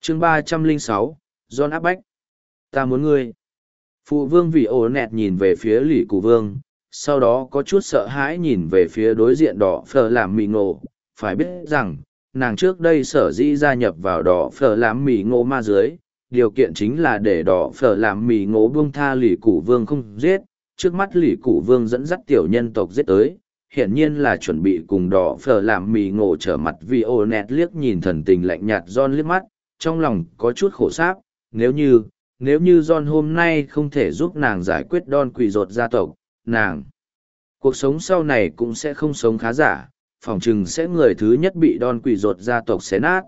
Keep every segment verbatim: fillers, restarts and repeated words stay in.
chương ba trăm lẻ sáu, John áp bách. Ta muốn ngươi. Phụ vương vì ổ nẹt nhìn về phía lì cụ vương, sau đó có chút sợ hãi nhìn về phía đối diện đỏ phở làm mì ngộ. Phải biết rằng, nàng trước đây sở dĩ gia nhập vào đỏ phở làm mì ngộ ma dưới, điều kiện chính là để đỏ phở làm mì ngộ buông tha lì cụ vương không giết. Trước mắt lì cụ vương dẫn dắt tiểu nhân tộc giết tới, hiển nhiên là chuẩn bị cùng đỏ phở làm mì ngộ trở mặt vì ổ nẹt liếc nhìn thần tình lạnh nhạt John liếc mắt, trong lòng có chút khổ sáp, nếu như, nếu như John hôm nay không thể giúp nàng giải quyết đòn quỷ rột gia tộc, nàng, cuộc sống sau này cũng sẽ không sống khá giả, phỏng chừng sẽ người thứ nhất bị đòn quỷ rột gia tộc xé nát.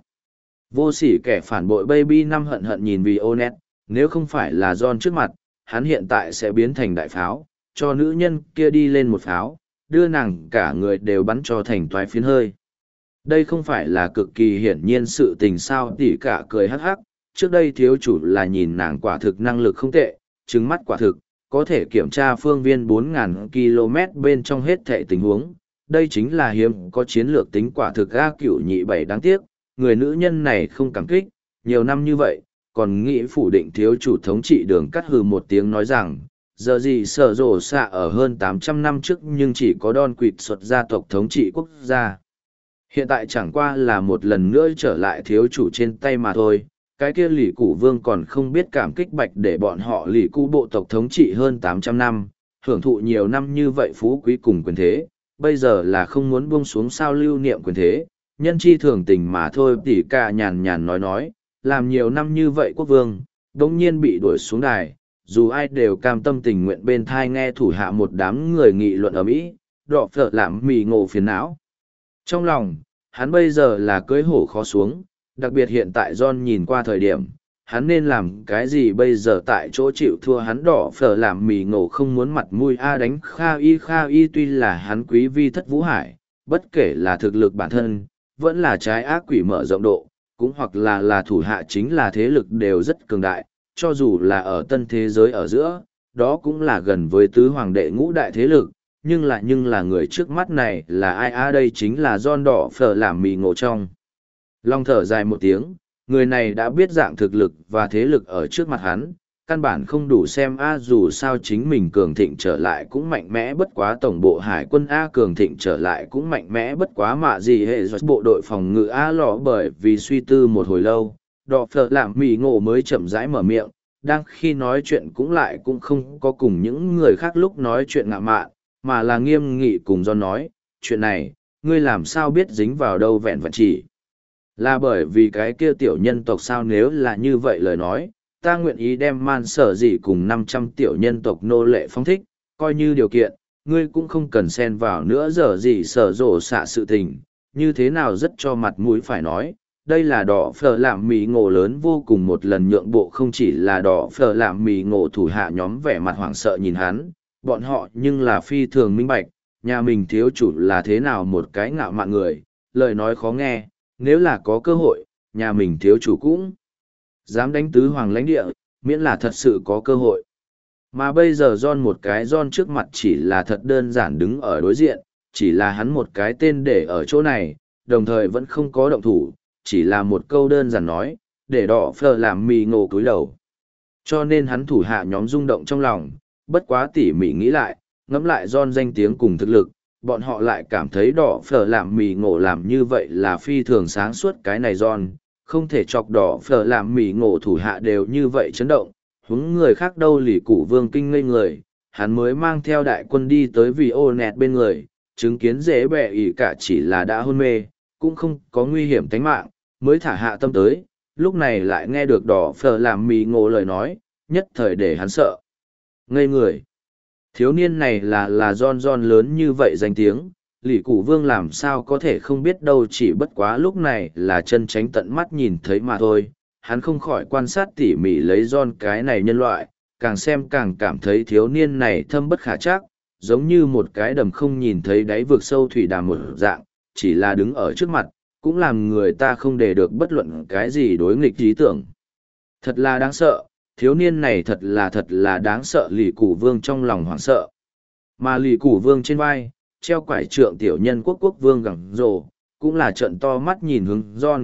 Vô sỉ kẻ phản bội Baby năm hận hận nhìn vì Onet, nếu không phải là John trước mặt, hắn hiện tại sẽ biến thành đại pháo, cho nữ nhân kia đi lên một pháo, đưa nàng cả người đều bắn cho thành toái phiến hơi. Đây không phải là cực kỳ hiển nhiên sự tình sao tỉ cả cười hắc hắc, trước đây thiếu chủ là nhìn nàng quả thực năng lực không tệ, trứng mắt quả thực, có thể kiểm tra phương viên bốn nghìn ki lô mét bên trong hết thệ tình huống. Đây chính là hiếm có chiến lược tính quả thực ga cửu nhị bảy đáng tiếc, người nữ nhân này không cảm kích, nhiều năm như vậy, còn nghĩ phủ định thiếu chủ thống trị đường cắt hừ một tiếng nói rằng, giờ gì sở rổ xạ ở hơn tám trăm năm trước nhưng chỉ có đòn quỵt xuất gia tộc thống trị quốc gia. Hiện tại chẳng qua là một lần nữa trở lại thiếu chủ trên tay mà thôi, cái kia lỷ cụ vương còn không biết cảm kích bạch để bọn họ lỷ cụ bộ tộc thống trị hơn tám trăm năm, hưởng thụ nhiều năm như vậy phú quý cùng quyền thế, bây giờ là không muốn buông xuống sao lưu niệm quyền thế, nhân chi thường tình mà thôi tỉ cả nhàn nhàn nói nói, làm nhiều năm như vậy quốc vương, đống nhiên bị đuổi xuống đài, dù ai đều cam tâm tình nguyện bên thai nghe thủ hạ một đám người nghị luận ở Mỹ, đọ phở làm mì ngộ phiền não. Trong lòng, hắn bây giờ là cưới hổ khó xuống, đặc biệt hiện tại John nhìn qua thời điểm, hắn nên làm cái gì bây giờ tại chỗ chịu thua hắn đỏ phở làm mì ngộ không muốn mặt mũi a đánh Kha Y Kha Y tuy là hắn quý vi thất vũ hải, bất kể là thực lực bản thân, vẫn là trái ác quỷ mở rộng độ, cũng hoặc là là thủ hạ chính là thế lực đều rất cường đại, cho dù là ở tân thế giới ở giữa, đó cũng là gần với tứ hoàng đệ ngũ đại thế lực, nhưng là nhưng là người trước mắt này là ai a đây chính là John đỏ phở làm mì ngộ trong. Long thở dài một tiếng, người này đã biết dạng thực lực và thế lực ở trước mặt hắn, căn bản không đủ xem a dù sao chính mình cường thịnh trở lại cũng mạnh mẽ bất quá tổng bộ hải quân a cường thịnh trở lại cũng mạnh mẽ bất quá mạ gì hệ do bộ đội phòng ngự a lọ bởi vì suy tư một hồi lâu, đỏ phở làm mì ngộ mới chậm rãi mở miệng, đang khi nói chuyện cũng lại cũng không có cùng những người khác lúc nói chuyện ngạ mạn, mà là nghiêm nghị cùng do nói, chuyện này, ngươi làm sao biết dính vào đâu vẹn vẹn chỉ. Là bởi vì cái kia tiểu nhân tộc sao nếu là như vậy lời nói, ta nguyện ý đem man sở gì cùng năm trăm tiểu nhân tộc nô lệ phong thích, coi như điều kiện, ngươi cũng không cần xen vào nữa giờ gì sở rộ xạ sự tình, như thế nào rất cho mặt mũi phải nói. Đây là đỏ phở làm mì ngộ lớn vô cùng một lần nhượng bộ không chỉ là đỏ phở làm mì ngộ thủ hạ nhóm vẻ mặt hoảng sợ nhìn hắn, bọn họ nhưng là phi thường minh bạch, nhà mình thiếu chủ là thế nào một cái ngạo mạn người, lời nói khó nghe, nếu là có cơ hội, nhà mình thiếu chủ cũng dám đánh tứ hoàng lãnh địa, miễn là thật sự có cơ hội. Mà bây giờ John một cái John trước mặt chỉ là thật đơn giản đứng ở đối diện, chỉ là hắn một cái tên để ở chỗ này, đồng thời vẫn không có động thủ, chỉ là một câu đơn giản nói, để đỏ phở làm mì ngộ cúi đầu. Cho nên hắn thủ hạ nhóm rung động trong lòng, bất quá tỉ mỉ nghĩ lại, ngẫm lại John danh tiếng cùng thực lực, bọn họ lại cảm thấy đỏ phở làm mì ngộ làm như vậy là phi thường sáng suốt cái này John, không thể chọc đỏ phở làm mì ngộ thủ hạ đều như vậy chấn động, huống người khác đâu lì cụ vương kinh ngây người, hắn mới mang theo đại quân đi tới vì ô nẹt bên người, chứng kiến dễ bẹ ỉ cả chỉ là đã hôn mê, cũng không có nguy hiểm tính mạng, mới thả hạ tâm tới, lúc này lại nghe được đỏ phở làm mì ngộ lời nói, nhất thời để hắn sợ. Ngây người. Thiếu niên này là là John John lớn như vậy danh tiếng, lỷ cụ vương làm sao có thể không biết đâu chỉ bất quá lúc này là chân tránh tận mắt nhìn thấy mà thôi. Hắn không khỏi quan sát tỉ mỉ lấy John cái này nhân loại, càng xem càng cảm thấy thiếu niên này thâm bất khả trắc, giống như một cái đầm không nhìn thấy đáy vực sâu thủy đàm một dạng, chỉ là đứng ở trước mặt, cũng làm người ta không để được bất luận cái gì đối nghịch ý tưởng. Thật là đáng sợ, thiếu niên này thật là thật là đáng sợ lì củ vương trong lòng hoảng sợ. Mà lì củ vương trên vai, treo quải trượng tiểu nhân quốc quốc vương gẳng rồ, cũng là trận to mắt nhìn hướng John,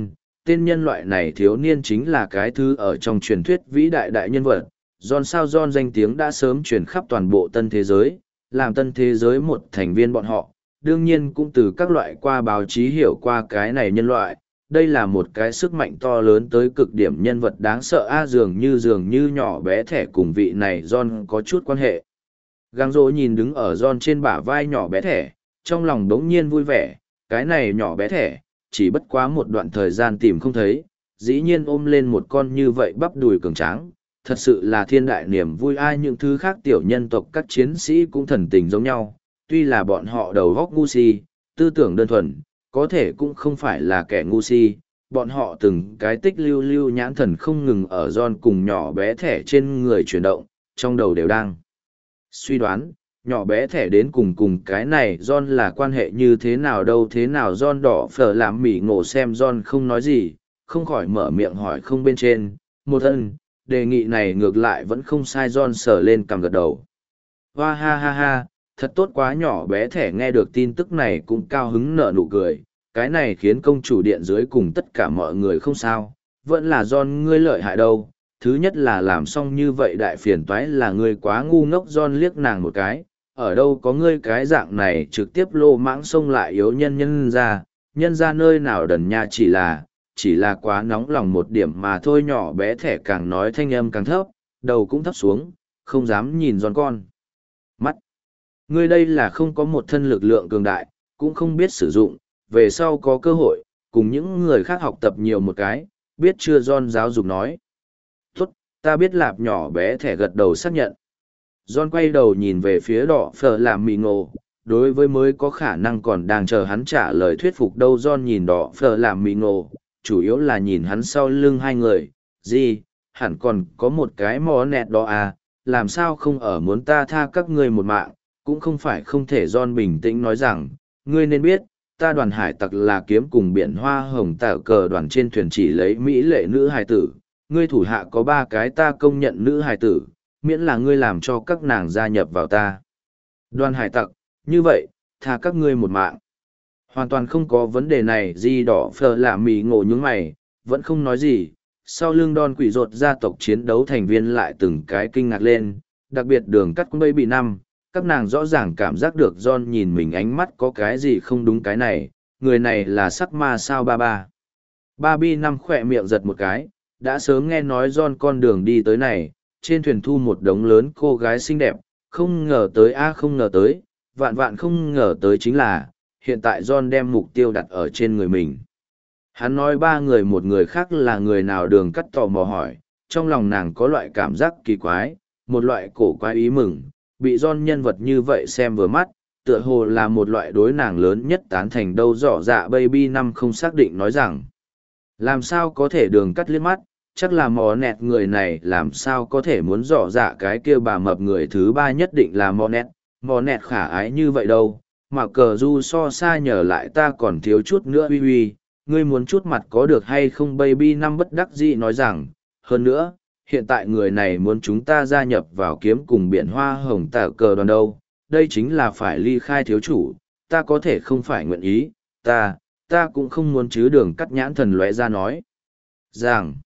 tên nhân loại này thiếu niên chính là cái thứ ở trong truyền thuyết vĩ đại đại nhân vật. John sao John danh tiếng đã sớm truyền khắp toàn bộ tân thế giới, làm tân thế giới một thành viên bọn họ, đương nhiên cũng từ các loại qua báo chí hiểu qua cái này nhân loại. Đây là một cái sức mạnh to lớn tới cực điểm nhân vật đáng sợ a dường như dường như nhỏ bé thẻ cùng vị này John có chút quan hệ. Gang rỗ nhìn đứng ở John trên bả vai nhỏ bé thẻ, trong lòng đống nhiên vui vẻ, cái này nhỏ bé thẻ, chỉ bất quá một đoạn thời gian tìm không thấy, dĩ nhiên ôm lên một con như vậy bắp đùi cường tráng, thật sự là thiên đại niềm vui ai những thứ khác tiểu nhân tộc các chiến sĩ cũng thần tình giống nhau, tuy là bọn họ đầu góc ngu si, tư tưởng đơn thuần, có thể cũng không phải là kẻ ngu si, bọn họ từng cái tích lưu lưu nhãn thần không ngừng ở John cùng nhỏ bé thẻ trên người chuyển động, trong đầu đều đang suy đoán, nhỏ bé thẻ đến cùng cùng cái này John là quan hệ như thế nào đâu thế nào John đỏ phở làm mỉ ngộ xem John không nói gì, không khỏi mở miệng hỏi không bên trên, một ân, đề nghị này ngược lại vẫn không sai John sờ lên cằm gật đầu. Hoa ha ha ha, thật tốt quá nhỏ bé thẻ nghe được tin tức này cũng cao hứng nở nụ cười, cái này khiến công chủ điện dưới cùng tất cả mọi người không sao, vẫn là John ngươi lợi hại đâu. Thứ nhất là làm xong như vậy đại phiền toái là ngươi quá ngu ngốc John liếc nàng một cái, ở đâu có ngươi cái dạng này trực tiếp lô mãng xông lại yếu nhân nhân ra, nhân ra nơi nào đần nha chỉ là, chỉ là quá nóng lòng một điểm mà thôi nhỏ bé thẻ càng nói thanh âm càng thấp, đầu cũng thấp xuống, không dám nhìn John con. Mắt. Ngươi đây là không có một thân lực lượng cường đại, cũng không biết sử dụng, về sau có cơ hội, cùng những người khác học tập nhiều một cái, biết chưa John giáo dục nói. Tốt, ta biết lạp nhỏ bé thẻ gật đầu xác nhận. John quay đầu nhìn về phía đỏ phở làm mì ngộ, đối với mới có khả năng còn đang chờ hắn trả lời thuyết phục đâu John nhìn đỏ phở làm mì ngộ, chủ yếu là nhìn hắn sau lưng hai người, gì, hẳn còn có một cái mò nẹt đó à, làm sao không ở muốn ta tha các ngươi một mạng, cũng không phải không thể John bình tĩnh nói rằng, ngươi nên biết, ta đoàn hải tặc là kiếm cùng biển hoa hồng tả cờ đoàn trên thuyền chỉ lấy mỹ lệ nữ hài tử, ngươi thủ hạ có ba cái ta công nhận nữ hài tử, miễn là ngươi làm cho các nàng gia nhập vào ta. Đoàn hải tặc, như vậy, tha các ngươi một mạng. Hoàn toàn không có vấn đề này gì đỏ phờ là mì ngộ nhướng mày, vẫn không nói gì, sau lưng đòn quỷ rột gia tộc chiến đấu thành viên lại từng cái kinh ngạc lên, đặc biệt đường cắt quân bây bị năm. Các nàng rõ ràng cảm giác được John nhìn mình ánh mắt có cái gì không đúng cái này, người này là sắc ma sao ba ba. Ba bi năm khỏe miệng giật một cái, đã sớm nghe nói John con đường đi tới này, trên thuyền thu một đống lớn cô gái xinh đẹp, không ngờ tới a không ngờ tới, vạn vạn không ngờ tới chính là, hiện tại John đem mục tiêu đặt ở trên người mình. Hắn nói ba người một người khác là người nào đường cắt tò mò hỏi, trong lòng nàng có loại cảm giác kỳ quái, một loại cổ quái ý mừng. Bị John nhân vật như vậy xem vừa mắt, tựa hồ là một loại đối nàng lớn nhất tán thành đâu rõ dạ baby năm không xác định nói rằng. Làm sao có thể đường cắt liếc mắt, chắc là mò nẹt người này làm sao có thể muốn rõ dạ cái kia bà mập người thứ ba nhất định là mò nẹt, mò nẹt khả ái như vậy đâu, mà cờ du so xa nhờ lại ta còn thiếu chút nữa uy uy, ngươi muốn chút mặt có được hay không baby năm bất đắc dĩ nói rằng, hơn nữa. Hiện tại người này muốn chúng ta gia nhập vào kiếm cùng biển hoa hồng tả cờ đoàn đâu, đây chính là phải ly khai thiếu chủ, ta có thể không phải nguyện ý, ta, ta cũng không muốn chứ đường cắt nhãn thần lóe ra nói. Rằng,